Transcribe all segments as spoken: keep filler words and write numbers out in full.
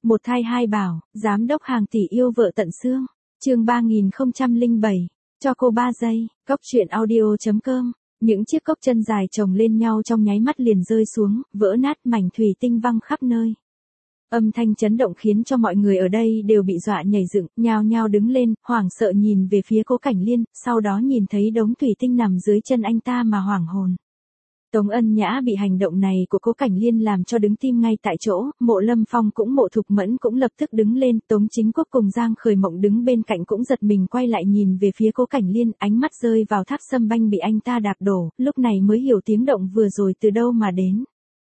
Một thai hai bảo, giám đốc hàng tỷ yêu vợ tận xương. Chương ba nghìn không trăm lẻ bảy. Cho cô ba giây. Cốc truyện audio chấm com. Những chiếc cốc chân dài chồng lên nhau trong nháy mắt liền rơi xuống, vỡ nát, mảnh thủy tinh văng khắp nơi. Âm thanh chấn động khiến cho mọi người ở đây đều bị dọa nhảy dựng, nhao nhao đứng lên, hoảng sợ nhìn về phía Cố Cảnh Liên, sau đó nhìn thấy đống thủy tinh nằm dưới chân anh ta mà hoảng hồn. Tống Ân Nhã bị hành động này của Cố Cảnh Liên làm cho đứng tim ngay tại chỗ, Mộ Lâm Phong cũng Mộ Thục Mẫn cũng lập tức đứng lên, Tống Chính Quốc cùng Giang Khởi Mộng đứng bên cạnh cũng giật mình quay lại nhìn về phía Cố Cảnh Liên, ánh mắt rơi vào tháp sâm banh bị anh ta đạp đổ, lúc này mới hiểu tiếng động vừa rồi từ đâu mà đến.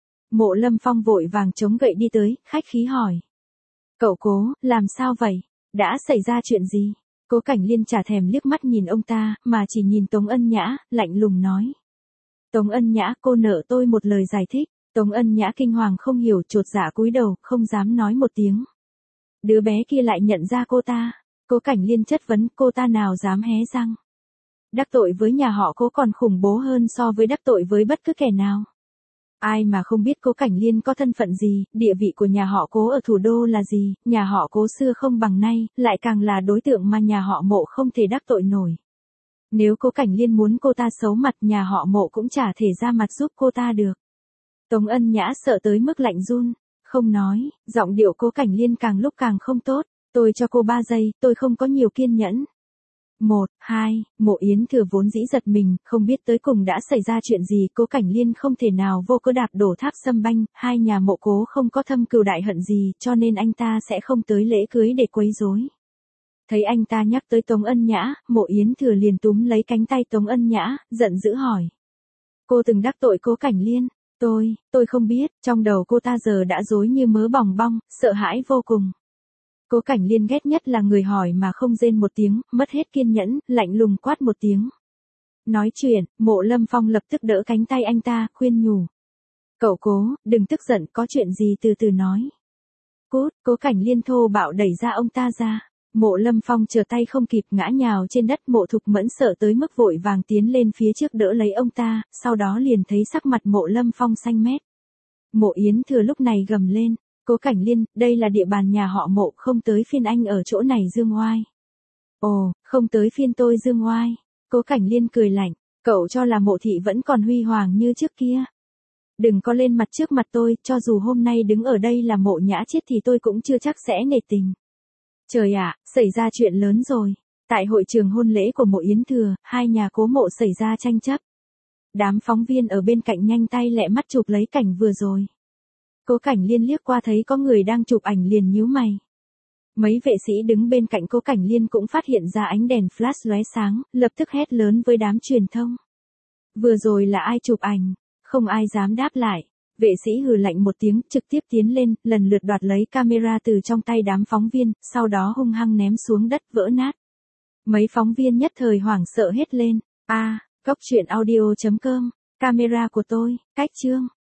Mộ Lâm Phong vội vàng chống gậy đi tới, khách khí hỏi. Cậu Cố, làm sao vậy? Đã xảy ra chuyện gì? Cố Cảnh Liên chả thèm liếc mắt nhìn ông ta, mà chỉ nhìn Tống Ân Nhã, lạnh lùng nói. Tống Ân Nhã, cô nợ tôi một lời giải thích. Tống Ân Nhã kinh hoàng không hiểu, chột dạ cúi đầu, không dám nói một tiếng. Đứa bé kia lại nhận ra cô ta. Cố Cảnh Liên chất vấn, cô ta nào dám hé răng. Đắc tội với nhà họ Cố còn khủng bố hơn so với đắc tội với bất cứ kẻ nào. Ai mà không biết Cố Cảnh Liên có thân phận gì, địa vị của nhà họ Cố ở thủ đô là gì, nhà họ Cố xưa không bằng nay, lại càng là đối tượng mà nhà họ Mộ không thể đắc tội nổi. Nếu Cố Cảnh Liên muốn cô ta xấu mặt, nhà họ Mộ cũng chả thể ra mặt giúp cô ta được. Tống Ân Nhã sợ tới mức lạnh run, không nói, giọng điệu Cố Cảnh Liên càng lúc càng không tốt. Tôi cho cô ba giây, tôi không có nhiều kiên nhẫn. Một, hai, Mộ Yến Thừa vốn dĩ giật mình, không biết tới cùng đã xảy ra chuyện gì, Cố Cảnh Liên không thể nào vô cớ đạp đổ tháp sâm banh, hai nhà Mộ Cố không có thâm cừu đại hận gì, cho nên anh ta sẽ không tới lễ cưới để quấy rối. Thấy anh ta nhắc tới Tống Ân Nhã, Mộ Yến Thừa liền túm lấy cánh tay Tống Ân Nhã, giận dữ hỏi. Cô từng đắc tội Cố Cảnh Liên? Tôi, tôi không biết, trong đầu cô ta giờ đã rối như mớ bòng bong, sợ hãi vô cùng. Cố Cảnh Liên ghét nhất là người hỏi mà không rên một tiếng, mất hết kiên nhẫn, lạnh lùng quát một tiếng. Nói chuyện, Mộ Lâm Phong lập tức đỡ cánh tay anh ta, khuyên nhủ. Cậu Cố, đừng tức giận, có chuyện gì từ từ nói. Cút, Cố Cảnh Liên thô bạo đẩy ra ông ta ra. Mộ Lâm Phong trở tay không kịp ngã nhào trên đất, Mộ Thục Mẫn sợ tới mức vội vàng tiến lên phía trước đỡ lấy ông ta, sau đó liền thấy sắc mặt Mộ Lâm Phong xanh mét. Mộ Yến Thừa lúc này gầm lên. Cố Cảnh Liên, đây là địa bàn nhà họ Mộ, không tới phiên anh ở chỗ này dương oai. Ồ, không tới phiên tôi dương oai. Cố Cảnh Liên cười lạnh, cậu cho là Mộ thị vẫn còn huy hoàng như trước kia. Đừng có lên mặt trước mặt tôi, cho dù hôm nay đứng ở đây là Mộ Nhã chết thì tôi cũng chưa chắc sẽ nể tình. Trời ạ, xảy ra chuyện lớn rồi. Tại hội trường hôn lễ của Mộ Yến Thừa, hai nhà Cố Mộ xảy ra tranh chấp. Đám phóng viên ở bên cạnh nhanh tay lẹ mắt chụp lấy cảnh vừa rồi. Cố Cảnh Liên liếc qua thấy có người đang chụp ảnh liền nhíu mày. Mấy vệ sĩ đứng bên cạnh Cố Cảnh Liên cũng phát hiện ra ánh đèn flash lóe sáng, lập tức hét lớn với đám truyền thông. Vừa rồi là ai chụp ảnh? Không ai dám đáp lại. Vệ sĩ hừ lạnh một tiếng, trực tiếp tiến lên, lần lượt đoạt lấy camera từ trong tay đám phóng viên, sau đó hung hăng ném xuống đất vỡ nát. Mấy phóng viên nhất thời hoảng sợ hết lên. A, cốc truyện audio chấm com, camera của tôi, cách chương.